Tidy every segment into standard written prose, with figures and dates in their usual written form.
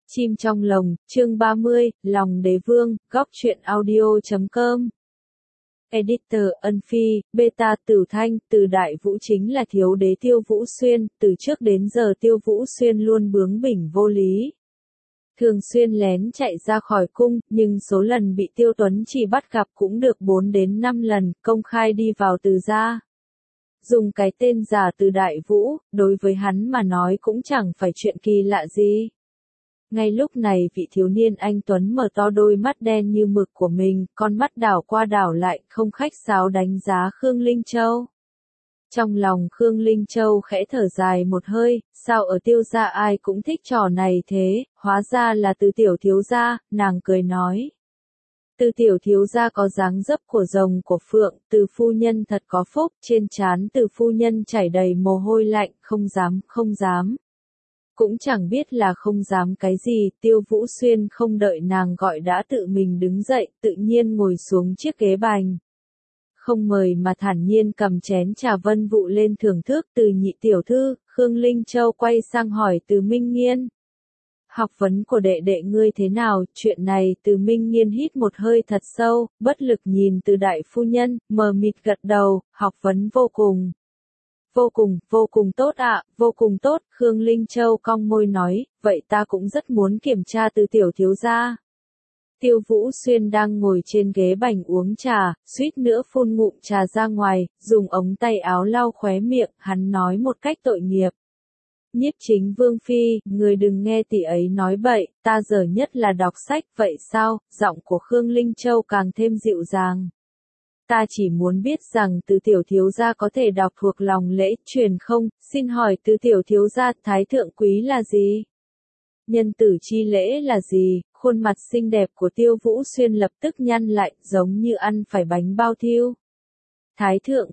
Chim trong lồng, chương 30, Lòng Đế Vương, góc truyện audio.com. Editor, Ân Phi, Beta, Tử Thanh, từ Đại Vũ chính là thiếu đế Tiêu Vũ Xuyên, từ trước đến giờ Tiêu Vũ Xuyên luôn bướng bỉnh vô lý. Thường xuyên lén chạy ra khỏi cung, nhưng số lần bị Tiêu Tuấn chỉ bắt gặp cũng được 4 đến 5 lần, công khai đi vào từ gia. Dùng cái tên giả Từ Đại Vũ, đối với hắn mà nói cũng chẳng phải chuyện kỳ lạ gì. Ngay lúc này vị thiếu niên anh Tuấn mở to đôi mắt đen như mực của mình, con mắt đảo qua đảo lại, không khách sáo đánh giá Khương Linh Châu. Trong lòng Khương Linh Châu khẽ thở dài một hơi, sao ở Tiêu gia ai cũng thích trò này thế, hóa ra là Từ tiểu thiếu gia, nàng cười nói. Từ tiểu thiếu gia có dáng dấp của rồng của phượng, Từ phu nhân thật có phúc, trên trán Từ phu nhân chảy đầy mồ hôi lạnh, không dám. Cũng chẳng biết là không dám cái gì, Tiêu Vũ Xuyên không đợi nàng gọi đã tự mình đứng dậy, tự nhiên ngồi xuống chiếc ghế bành. Không mời mà thản nhiên cầm chén trà vân vụ lên thưởng thức. Từ nhị tiểu thư, Khương Linh Châu quay sang hỏi Từ Minh Nghiên. Học vấn của đệ đệ ngươi thế nào? Chuyện này Từ Minh Nghiên hít một hơi thật sâu, bất lực nhìn Từ đại phu nhân, mờ mịt gật đầu, học vấn vô cùng. Vô cùng tốt ạ, vô cùng tốt, Khương Linh Châu cong môi nói, vậy ta cũng rất muốn kiểm tra Từ tiểu thiếu gia. Tiêu Vũ Xuyên đang ngồi trên ghế bành uống trà, suýt nữa phun ngụm trà ra ngoài, dùng ống tay áo lau khóe miệng, hắn nói một cách tội nghiệp. Nhiếp Chính Vương phi, người đừng nghe tỷ ấy nói bậy, ta giờ nhất là đọc sách, vậy sao? Giọng của Khương Linh Châu càng thêm dịu dàng. Ta chỉ muốn biết rằng Từ tiểu thiếu gia có thể đọc thuộc lòng lễ truyền không, xin hỏi Từ tiểu thiếu gia thái thượng quý là gì? Nhân tử chi lễ là gì? Khuôn mặt xinh đẹp của Tiêu Vũ Xuyên lập tức nhăn lại, giống như ăn phải bánh bao thiêu. Thái thượng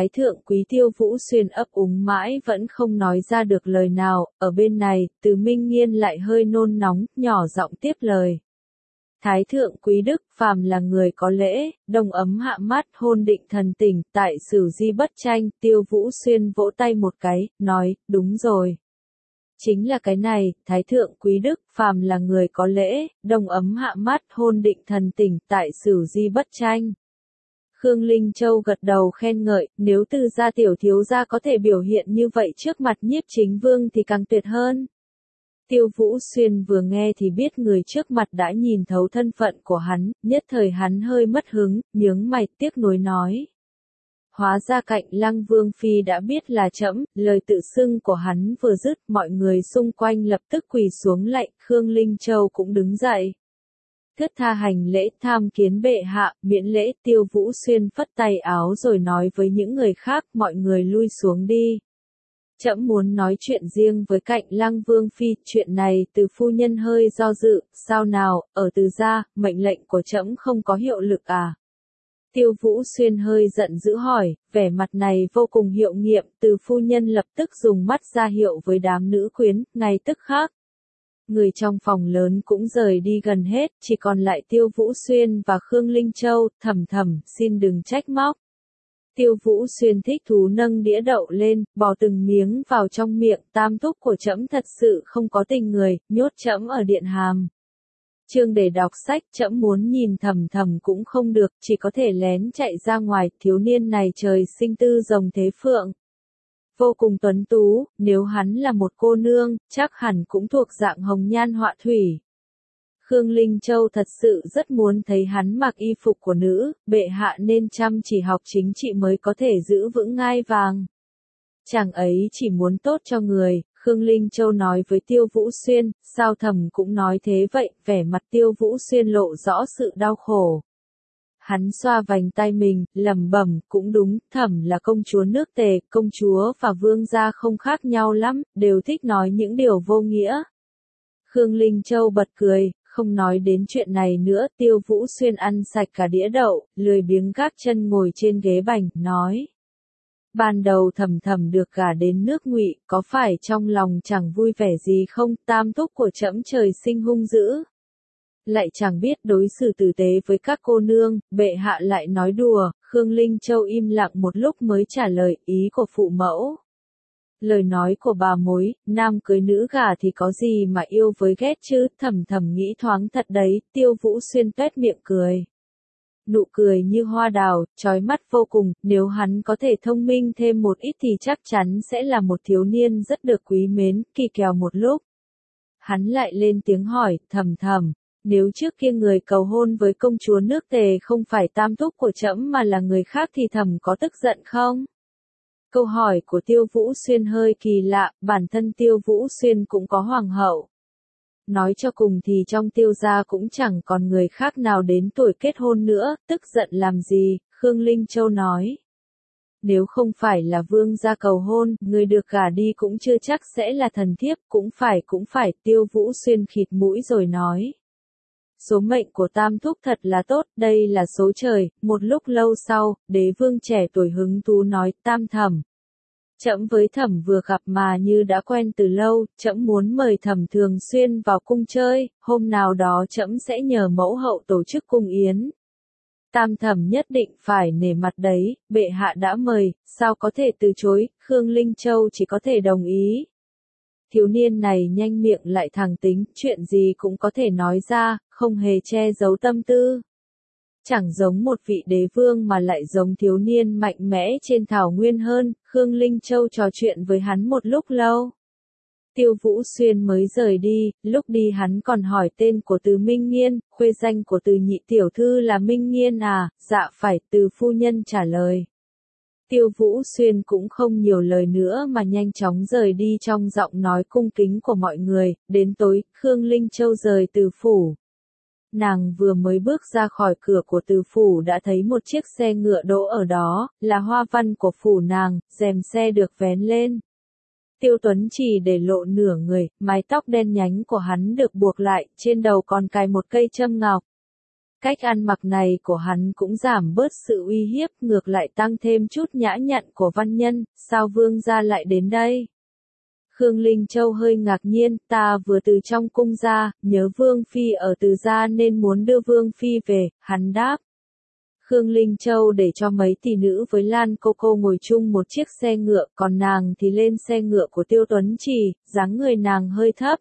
quý Tiêu Vũ Xuyên ấp úng mãi vẫn không nói ra được lời nào, ở bên này, Từ Minh Nghiên lại hơi nôn nóng, nhỏ giọng tiếp lời. Thái thượng quý đức, phàm là người có lễ, đồng ấm hạ mát, hôn định thần tình, tại sử di bất tranh. Tiêu Vũ Xuyên vỗ tay một cái, nói, đúng rồi. Chính là cái này, thái thượng quý đức, phàm là người có lễ, đồng ấm hạ mát, hôn định thần tình, tại sử di bất tranh. Khương Linh Châu gật đầu khen ngợi, nếu Từ gia tiểu thiếu gia có thể biểu hiện như vậy trước mặt Nhiếp Chính Vương thì càng tuyệt hơn. Tiêu Vũ Xuyên vừa nghe thì biết người trước mặt đã nhìn thấu thân phận của hắn, nhất thời hắn hơi mất hứng, nhướng mày tiếc nuối nói. Hóa ra Cạnh Lăng Vương phi đã biết là trẫm, lời tự xưng của hắn vừa dứt, mọi người xung quanh lập tức quỳ xuống lạy, Khương Linh Châu cũng đứng dậy. Thướt tha hành lễ, tham kiến bệ hạ, miễn lễ. Tiêu Vũ Xuyên phất tay áo rồi nói với những người khác, mọi người lui xuống đi. Trẫm muốn nói chuyện riêng với Cạnh Lăng Vương phi, chuyện này Từ phu nhân hơi do dự, sao nào, ở Từ gia, mệnh lệnh của trẫm không có hiệu lực à? Tiêu Vũ Xuyên hơi giận dữ hỏi, vẻ mặt này vô cùng hiệu nghiệm, Từ phu nhân lập tức dùng mắt ra hiệu với đám nữ quyến, ngay tức khắc. Người trong phòng lớn cũng rời đi gần hết, chỉ còn lại Tiêu Vũ Xuyên và Khương Linh Châu, thầm, xin đừng trách móc. Tiêu Vũ Xuyên thích thú nâng đĩa đậu lên, bò từng miếng vào trong miệng, tam thúc của trẫm thật sự không có tình người, nhốt trẫm ở điện hàm. Chương để đọc sách, trẫm muốn nhìn thầm cũng không được, chỉ có thể lén chạy ra ngoài, thiếu niên này trời sinh tư rồng thế phượng. Vô cùng tuấn tú, nếu hắn là một cô nương, chắc hẳn cũng thuộc dạng hồng nhan họa thủy. Khương Linh Châu thật sự rất muốn thấy hắn mặc y phục của nữ, bệ hạ nên chăm chỉ học chính trị mới có thể giữ vững ngai vàng. Chàng ấy chỉ muốn tốt cho người, Khương Linh Châu nói với Tiêu Vũ Xuyên, sao thầm cũng nói thế vậy, vẻ mặt Tiêu Vũ Xuyên lộ rõ sự đau khổ. Hắn xoa vành tay mình, lẩm bẩm, cũng đúng, thẩm là công chúa nước Tề, công chúa và vương gia không khác nhau lắm, đều thích nói những điều vô nghĩa. Khương Linh Châu bật cười, không nói đến chuyện này nữa. Tiêu Vũ Xuyên ăn sạch cả đĩa đậu, lười biếng gác chân ngồi trên ghế bành, nói. Ban đầu thầm được gả đến nước Ngụy, có phải trong lòng chẳng vui vẻ gì không? Tam thúc của trẫm trời sinh hung dữ, lại chẳng biết đối xử tử tế với các cô nương, bệ hạ lại nói đùa. Khương Linh Châu im lặng một lúc mới trả lời, ý của phụ mẫu Lời nói của bà mối, nam cưới nữ gả thì có gì mà yêu với ghét chứ, thầm thầm nghĩ thoáng thật đấy, Tiêu Vũ Xuyên tuét miệng cười. Nụ cười như hoa đào, chói mắt vô cùng, nếu hắn có thể thông minh thêm một ít thì chắc chắn sẽ là một thiếu niên rất được quý mến, kỳ kèo một lúc. Hắn lại lên tiếng hỏi, thầm thầm, nếu trước kia người cầu hôn với công chúa nước Tề không phải tam thúc của trẫm mà là người khác thì thầm có tức giận không? Câu hỏi của Tiêu Vũ Xuyên hơi kỳ lạ, bản thân Tiêu Vũ Xuyên cũng có hoàng hậu. Nói cho cùng thì trong Tiêu gia cũng chẳng còn người khác nào đến tuổi kết hôn nữa, tức giận làm gì, Khương Linh Châu nói. Nếu không phải là vương gia cầu hôn, người được gả đi cũng chưa chắc sẽ là thần thiếp, cũng phải, Tiêu Vũ Xuyên khịt mũi rồi nói. Số mệnh của tam thúc thật là tốt, đây là số trời, một lúc lâu sau, đế vương trẻ tuổi hứng thú nói, tam thẩm. Trẫm với thẩm vừa gặp mà như đã quen từ lâu, trẫm muốn mời thẩm thường xuyên vào cung chơi, hôm nào đó trẫm sẽ nhờ mẫu hậu tổ chức cung yến. Tam thẩm nhất định phải nể mặt đấy, bệ hạ đã mời, sao có thể từ chối, Khương Linh Châu chỉ có thể đồng ý. Thiếu niên này nhanh miệng lại thẳng tính, chuyện gì cũng có thể nói ra, không hề che giấu tâm tư. Chẳng giống một vị đế vương mà lại giống thiếu niên mạnh mẽ trên thảo nguyên hơn, Khương Linh Châu trò chuyện với hắn một lúc lâu. Tiêu Vũ Xuyên mới rời đi, lúc đi hắn còn hỏi tên của Từ Minh Nghiên, khuê danh của Từ nhị tiểu thư là Minh Nghiên à, dạ phải, Từ phu nhân trả lời. Tiêu Vũ Xuyên cũng không nhiều lời nữa mà nhanh chóng rời đi trong giọng nói cung kính của mọi người, đến tối, Khương Linh Châu rời từ phủ. Nàng vừa mới bước ra khỏi cửa của từ phủ đã thấy một chiếc xe ngựa đỗ ở đó, là hoa văn của phủ nàng, rèm xe được vén lên. Tiêu Tuấn chỉ để lộ nửa người, mái tóc đen nhánh của hắn được buộc lại, trên đầu còn cài một cây châm ngọc. Cách ăn mặc này của hắn cũng giảm bớt sự uy hiếp, ngược lại tăng thêm chút nhã nhặn của văn nhân, sao vương gia lại đến đây? Khương Linh Châu hơi ngạc nhiên, ta vừa từ trong cung ra, nhớ vương phi ở Từ gia nên muốn đưa vương phi về, hắn đáp. Khương Linh Châu để cho mấy tỷ nữ với Lan cô ngồi chung một chiếc xe ngựa, còn nàng thì lên xe ngựa của Tiêu Tuấn Chỉ, dáng người nàng hơi thấp.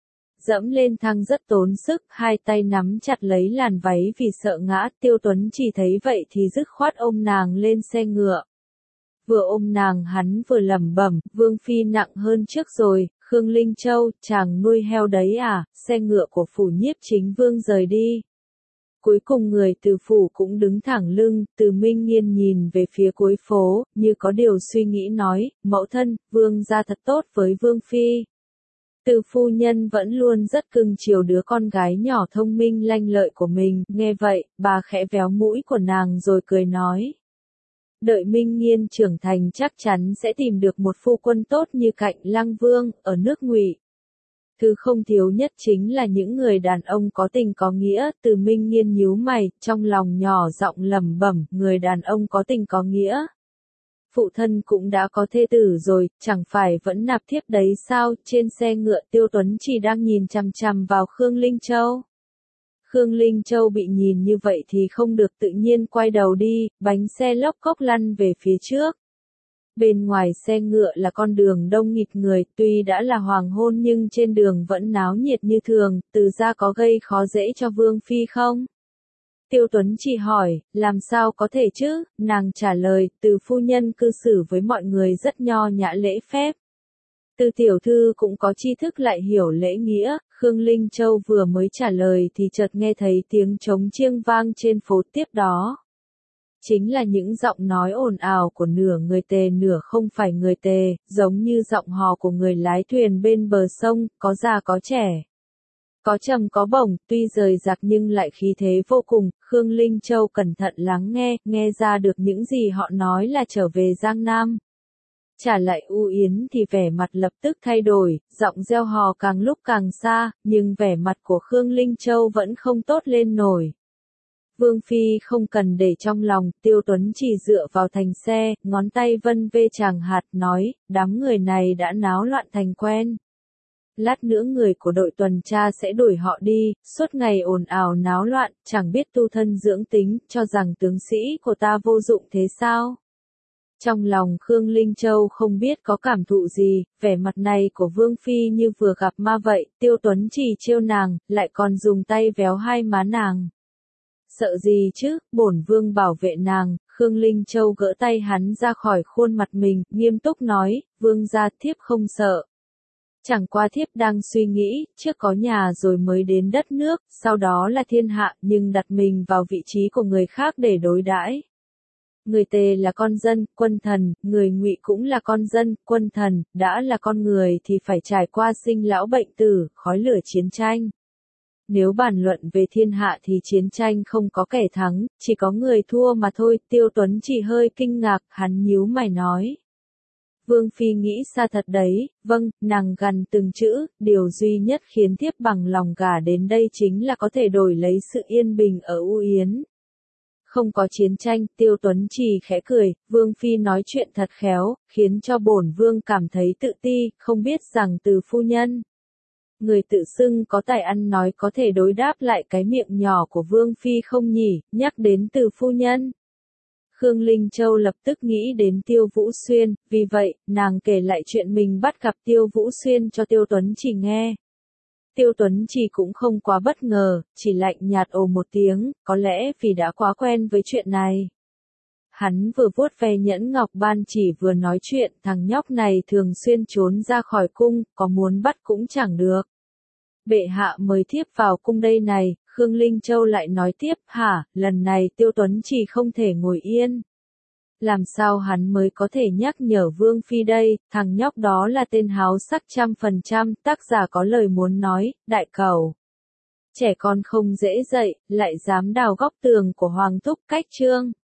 Dẫm lên thang rất tốn sức, hai tay nắm chặt lấy làn váy vì sợ ngã, Tiêu Tuấn Chỉ thấy vậy thì dứt khoát ôm nàng lên xe ngựa. Vừa ôm nàng hắn vừa lẩm bẩm, vương phi nặng hơn trước rồi, Khương Linh Châu, chàng nuôi heo đấy à, xe ngựa của phủ nhiếp chính vương rời đi. Cuối cùng người từ phủ cũng đứng thẳng lưng, Từ Minh Nghiên nhìn về phía cuối phố, như có điều suy nghĩ nói, mẫu thân, vương gia thật tốt với vương phi. Từ phu nhân vẫn luôn rất cưng chiều đứa con gái nhỏ thông minh lanh lợi của mình, nghe vậy, bà khẽ véo mũi của nàng rồi cười nói. Đợi Minh Nghiên trưởng thành chắc chắn sẽ tìm được một phu quân tốt như Cạnh Lăng Vương, ở nước Ngụy. Thứ không thiếu nhất chính là những người đàn ông có tình có nghĩa, Từ Minh Nghiên nhíu mày, trong lòng nhỏ giọng lẩm bẩm, người đàn ông có tình có nghĩa. Phụ thân cũng đã có thê tử rồi, chẳng phải vẫn nạp thiếp đấy sao, trên xe ngựa Tiêu Tuấn chỉ đang nhìn chằm chằm vào Khương Linh Châu. Khương Linh Châu bị nhìn như vậy thì không được tự nhiên quay đầu đi, bánh xe lóc cốc lăn về phía trước. Bên ngoài xe ngựa là con đường đông nghịt người, tuy đã là hoàng hôn nhưng trên đường vẫn náo nhiệt như thường, Từ gia có gây khó dễ cho vương phi không? Tiêu Tuấn chỉ hỏi, làm sao có thể chứ, nàng trả lời, Từ phu nhân cư xử với mọi người rất nho nhã lễ phép. Từ tiểu thư cũng có tri thức lại hiểu lễ nghĩa, Khương Linh Châu vừa mới trả lời thì chợt nghe thấy tiếng trống chiêng vang trên phố tiếp đó. Chính là những giọng nói ồn ào của nửa người Tề nửa không phải người Tề, giống như giọng hò của người lái thuyền bên bờ sông, có già có trẻ. Có trầm có bổng, tuy rời rạc nhưng lại khí thế vô cùng, Khương Linh Châu cẩn thận lắng nghe ra được những gì họ nói là trở về Giang Nam. Trả lại U Yến thì vẻ mặt lập tức thay đổi, giọng reo hò càng lúc càng xa, nhưng vẻ mặt của Khương Linh Châu vẫn không tốt lên nổi. Vương phi không cần để trong lòng, Tiêu Tuấn chỉ dựa vào thành xe, ngón tay vân vê chàng hạt nói, đám người này đã náo loạn thành quen. Lát nữa người của đội tuần tra sẽ đuổi họ đi, suốt ngày ồn ào náo loạn, chẳng biết tu thân dưỡng tính, cho rằng tướng sĩ của ta vô dụng thế sao? Trong lòng Khương Linh Châu không biết có cảm thụ gì, vẻ mặt này của Vương Phi như vừa gặp ma vậy, Tiêu Tuấn Chỉ trêu nàng, lại còn dùng tay véo hai má nàng. Sợ gì chứ, bổn vương bảo vệ nàng. Khương Linh Châu gỡ tay hắn ra khỏi khuôn mặt mình, nghiêm túc nói, vương gia thiếp không sợ. Chẳng qua thiếp đang suy nghĩ, trước có nhà rồi mới đến đất nước, sau đó là thiên hạ, nhưng đặt mình vào vị trí của người khác để đối đãi. Người Tề là con dân, quân thần, người Ngụy cũng là con dân, quân thần, đã là con người thì phải trải qua sinh lão bệnh tử, khói lửa chiến tranh. Nếu bàn luận về thiên hạ thì chiến tranh không có kẻ thắng, chỉ có người thua mà thôi. Tiêu Tuấn chỉ hơi kinh ngạc, hắn nhíu mày nói. Vương Phi nghĩ xa thật đấy, vâng, nàng gằn từng chữ, điều duy nhất khiến thiếp bằng lòng gả đến đây chính là có thể đổi lấy sự yên bình ở U Yến. Không có chiến tranh, Tiêu Tuấn Chỉ khẽ cười, Vương Phi nói chuyện thật khéo, khiến cho bổn vương cảm thấy tự ti, không biết rằng từ phu nhân. Người tự xưng có tài ăn nói có thể đối đáp lại cái miệng nhỏ của Vương Phi không nhỉ, nhắc đến từ phu nhân. Khương Linh Châu lập tức nghĩ đến Tiêu Vũ Xuyên, vì vậy, nàng kể lại chuyện mình bắt gặp Tiêu Vũ Xuyên cho Tiêu Tuấn Chỉ nghe. Tiêu Tuấn Chỉ cũng không quá bất ngờ, chỉ lạnh nhạt ồ một tiếng, có lẽ vì đã quá quen với chuyện này. Hắn vừa vuốt ve nhẫn ngọc ban chỉ vừa nói chuyện, thằng nhóc này thường xuyên trốn ra khỏi cung, có muốn bắt cũng chẳng được. Bệ hạ mời thiếp vào cung đây này, Khương Linh Châu lại nói tiếp, hả, lần này Tiêu Tuấn Chỉ không thể ngồi yên. Làm sao hắn mới có thể nhắc nhở Vương Phi đây, thằng nhóc đó là tên háo sắc 100%, tác giả có lời muốn nói, đại cầu. Trẻ con không dễ dậy, lại dám đào góc tường của Hoàng Thúc Cách Trương.